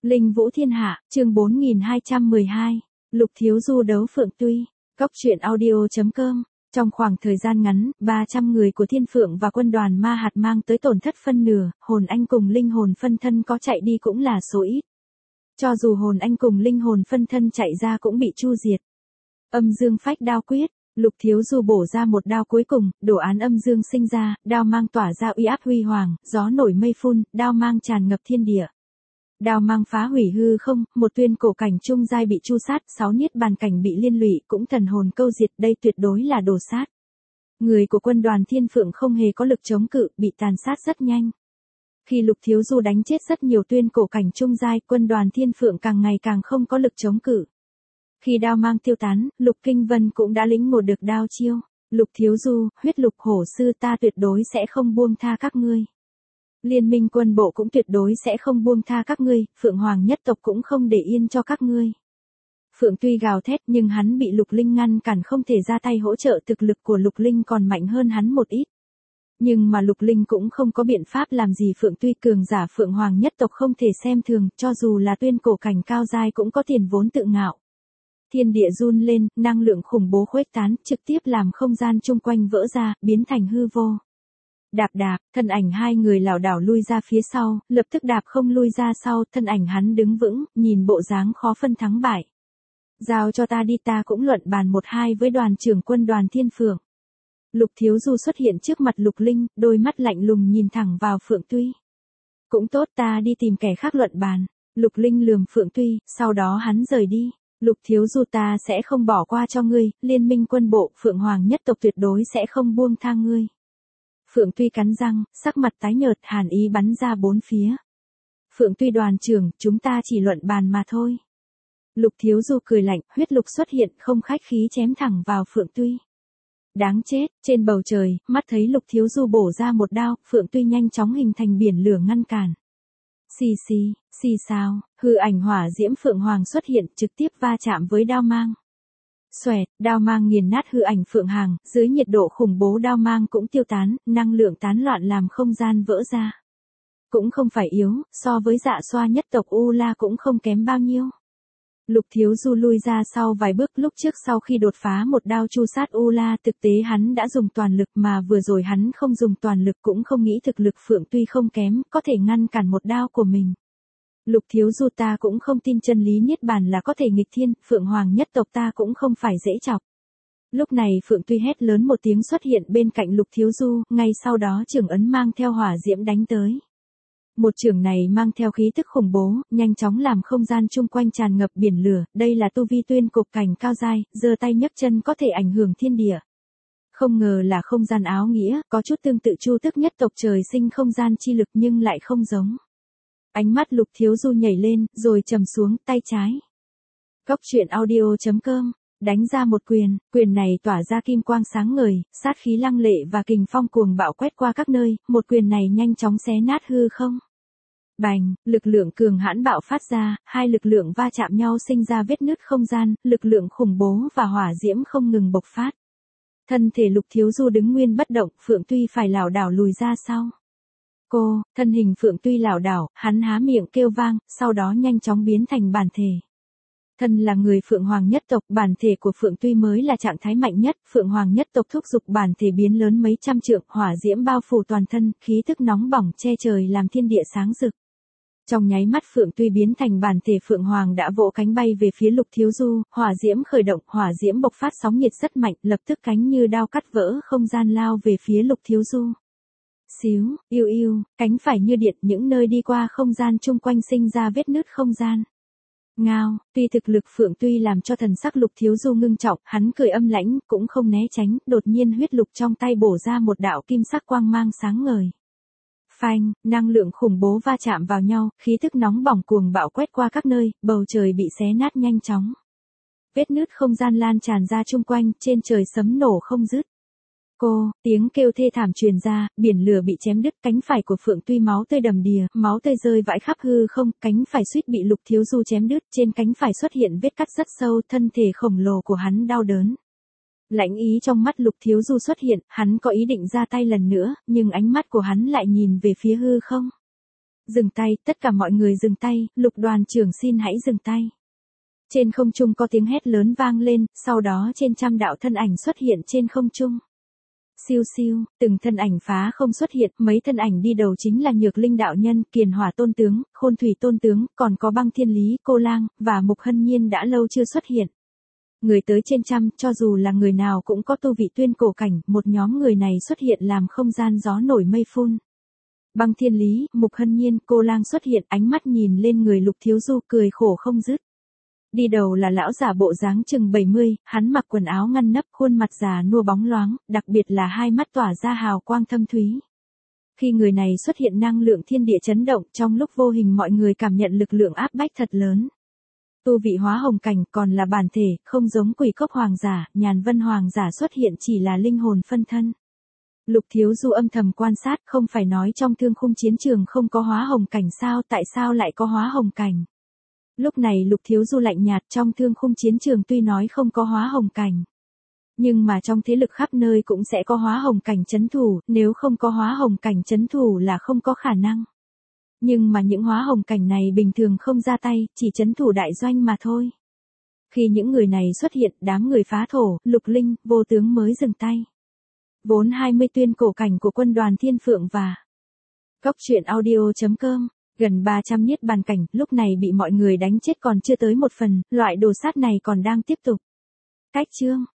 Linh Vũ Thiên Hạ, chương 4212. Lục Thiếu Du đấu Phượng Tuy. Cốc truyện audio.com. Trong khoảng thời gian ngắn, 300 người của Thiên Phượng và quân đoàn Ma Hạt mang tới tổn thất phân nửa, hồn anh cùng linh hồn phân thân có chạy đi cũng là số ít. Cho dù hồn anh cùng linh hồn phân thân chạy ra cũng bị chu diệt. Âm dương phách đao quyết. Lục Thiếu Du bổ ra một đao cuối cùng, đồ án âm dương sinh ra, đao mang tỏa ra uy áp huy hoàng, gió nổi mây phun, đao mang tràn ngập thiên địa. Đao mang phá hủy hư không, một tuyên cổ cảnh trung giai bị chu sát, 6 niết bàn cảnh bị liên lụy, cũng thần hồn câu diệt, đây tuyệt đối là đồ sát. Người của quân đoàn Thiên Phượng không hề có lực chống cự, bị tàn sát rất nhanh. Khi Lục Thiếu Du đánh chết rất nhiều tuyên cổ cảnh trung giai, quân đoàn Thiên Phượng càng ngày càng không có lực chống cự. Khi đao mang tiêu tán, Lục Kinh Vân cũng đã lĩnh ngộ được đao chiêu. Lục Thiếu Du, huyết lục hổ sư, ta tuyệt đối sẽ không buông tha các ngươi. Liên minh quân bộ cũng tuyệt đối sẽ không buông tha các ngươi, Phượng Hoàng nhất tộc cũng không để yên cho các ngươi. Phượng Tuy gào thét nhưng hắn bị Lục Linh ngăn cản, không thể ra tay hỗ trợ, thực lực của Lục Linh còn mạnh hơn hắn một ít. Nhưng mà Lục Linh cũng không có biện pháp làm gì Phượng Tuy, cường giả Phượng Hoàng nhất tộc không thể xem thường, cho dù là tuyên cổ cảnh cao giai cũng có tiền vốn tự ngạo. Thiên địa run lên, năng lượng khủng bố khuếch tán, trực tiếp làm không gian chung quanh vỡ ra, biến thành hư vô. Đạp đạp, thân ảnh hai người lảo đảo lui ra phía sau, lập tức đạp không lui ra sau, thân ảnh hắn đứng vững, nhìn bộ dáng khó phân thắng bại. Giao cho ta đi, ta cũng luận bàn 1-2 với đoàn trưởng quân đoàn Thiên Phượng. Lục Thiếu Du xuất hiện trước mặt Lục Linh, đôi mắt lạnh lùng nhìn thẳng vào Phượng Tuy. Cũng tốt, ta đi tìm kẻ khác luận bàn. Lục Linh lườm Phượng Tuy, sau đó hắn rời đi. Lục Thiếu Du, ta sẽ không bỏ qua cho ngươi, liên minh quân bộ, Phượng Hoàng nhất tộc tuyệt đối sẽ không buông tha ngươi. Phượng Tuy cắn răng, sắc mặt tái nhợt, hàn ý bắn ra bốn phía. Phượng Tuy đoàn trưởng, chúng ta chỉ luận bàn mà thôi. Lục Thiếu Du cười lạnh, huyết lục xuất hiện, không khách khí chém thẳng vào Phượng Tuy. Đáng chết, trên bầu trời, mắt thấy Lục Thiếu Du bổ ra một đao, Phượng Tuy nhanh chóng hình thành biển lửa ngăn cản. Xì xì, xì xào, hư ảnh hỏa diễm Phượng Hoàng xuất hiện, trực tiếp va chạm với đao mang. Xoẹt, đao mang nghiền nát hư ảnh Phượng Hàng, dưới nhiệt độ khủng bố đao mang cũng tiêu tán, năng lượng tán loạn làm không gian vỡ ra. Cũng không phải yếu, so với Dạ Xoa nhất tộc U La cũng không kém bao nhiêu. Lục Thiếu Du lui ra sau vài bước, lúc trước sau khi đột phá một đao chu sát U La, thực tế hắn đã dùng toàn lực, mà vừa rồi hắn không dùng toàn lực cũng không nghĩ thực lực Phượng Tuy không kém, có thể ngăn cản một đao của mình. Lục Thiếu Du, ta cũng không tin chân lý niết bàn là có thể nghịch thiên, Phượng Hoàng nhất tộc ta cũng không phải dễ chọc. Lúc này Phượng Tuy hét lớn một tiếng xuất hiện bên cạnh Lục Thiếu Du, ngay sau đó chưởng ấn mang theo hỏa diễm đánh tới. Một chưởng này mang theo khí tức khủng bố, nhanh chóng làm không gian chung quanh tràn ngập biển lửa, đây là tu vi tuyên cục cảnh cao giai, giơ tay nhấc chân có thể ảnh hưởng thiên địa. Không ngờ là không gian áo nghĩa, có chút tương tự Chu Tước nhất tộc trời sinh không gian chi lực nhưng lại không giống. Ánh mắt Lục Thiếu Du nhảy lên, rồi trầm xuống, tay trái. Cốc truyện audio.com. Đánh ra một quyền, quyền này tỏa ra kim quang sáng ngời, sát khí lăng lệ và kình phong cuồng bạo quét qua các nơi, một quyền này nhanh chóng xé nát hư không. Bành, lực lượng cường hãn bạo phát ra, hai lực lượng va chạm nhau sinh ra vết nứt không gian, lực lượng khủng bố và hỏa diễm không ngừng bộc phát. Thân thể Lục Thiếu Du đứng nguyên bất động, Phượng Tuy phải lảo đảo lùi ra sau. Cô, thân hình Phượng Tuy lảo đảo, hắn há miệng kêu vang, sau đó nhanh chóng biến thành bản thể. Thân là người Phượng Hoàng nhất tộc, bản thể của Phượng Tuy mới là trạng thái mạnh nhất, Phượng Hoàng nhất tộc thúc giục bản thể biến lớn mấy trăm trượng, hỏa diễm bao phủ toàn thân, khí tức nóng bỏng che trời làm thiên địa sáng rực. Trong nháy mắt Phượng Tuy biến thành bản thể Phượng Hoàng đã vỗ cánh bay về phía Lục Thiếu Du, hỏa diễm khởi động, hỏa diễm bộc phát sóng nhiệt rất mạnh, lập tức cánh như đao cắt vỡ không gian lao về phía Lục Thiếu Du. Xíu, yêu yêu, cánh phải như điện, những nơi đi qua không gian chung quanh sinh ra vết nứt không gian. Ngao, tuy thực lực Phượng Tuy làm cho thần sắc Lục Thiếu Du ngưng trọng, hắn cười âm lãnh, cũng không né tránh, đột nhiên huyết lục trong tay bổ ra một đạo kim sắc quang mang sáng ngời. Phanh, năng lượng khủng bố va chạm vào nhau, khí tức nóng bỏng cuồng bạo quét qua các nơi, bầu trời bị xé nát nhanh chóng. Vết nứt không gian lan tràn ra chung quanh, trên trời sấm nổ không dứt. Cô, tiếng kêu thê thảm truyền ra, biển lửa bị chém đứt, cánh phải của Phượng Tuy máu tươi đầm đìa, máu tươi rơi vãi khắp hư không, cánh phải suýt bị Lục Thiếu Du chém đứt, trên cánh phải xuất hiện vết cắt rất sâu, thân thể khổng lồ của hắn đau đớn. Lãnh ý trong mắt Lục Thiếu Du xuất hiện, hắn có ý định ra tay lần nữa, nhưng ánh mắt của hắn lại nhìn về phía hư không. Dừng tay, tất cả mọi người dừng tay, Lục đoàn trưởng xin hãy dừng tay. Trên không trung có tiếng hét lớn vang lên, sau đó trên trăm đạo thân ảnh xuất hiện trên không trung. Siêu siêu, từng thân ảnh phá không xuất hiện, mấy thân ảnh đi đầu chính là Nhược Linh đạo nhân, Kiền Hỏa tôn tướng, Khôn Thủy tôn tướng, còn có Băng Thiên Lý, Cô Lang, và Mục Hân Nhiên đã lâu chưa xuất hiện. Người tới trên trăm, cho dù là người nào cũng có tu vị tuyên cổ cảnh, một nhóm người này xuất hiện làm không gian gió nổi mây phun. Băng Thiên Lý, Mục Hân Nhiên, Cô Lang xuất hiện, ánh mắt nhìn lên người Lục Thiếu Du cười khổ không dứt. Đi đầu là lão giả bộ dáng chừng 70, hắn mặc quần áo ngăn nắp, khuôn mặt già nua bóng loáng, đặc biệt là hai mắt tỏa ra hào quang thâm thúy. Khi người này xuất hiện năng lượng thiên địa chấn động, trong lúc vô hình mọi người cảm nhận lực lượng áp bách thật lớn. Tu vị hóa hồng cảnh còn là bản thể, không giống Quỷ Cốc hoàng giả, Nhàn Vân hoàng giả xuất hiện chỉ là linh hồn phân thân. Lục Thiếu Du âm thầm quan sát, không phải nói trong thương khung chiến trường không có hóa hồng cảnh sao, tại sao lại có hóa hồng cảnh? Lúc này Lục Thiếu Du lạnh nhạt, trong thương khung chiến trường tuy nói không có hóa hồng cảnh. Nhưng mà trong thế lực khắp nơi cũng sẽ có hóa hồng cảnh chấn thủ, nếu không có hóa hồng cảnh chấn thủ là không có khả năng. Nhưng mà những hóa hồng cảnh này bình thường không ra tay, chỉ chấn thủ đại doanh mà thôi. Khi những người này xuất hiện, đám người phá thổ, Lục Linh, Vô Tướng mới dừng tay. Vốn 20 tuyên cổ cảnh của quân đoàn Thiên Phượng và Cốc truyện audio.com, gần 300 niết bàn cảnh, lúc này bị mọi người đánh chết còn chưa tới một phần, loại đồ sát này còn đang tiếp tục. Cách chương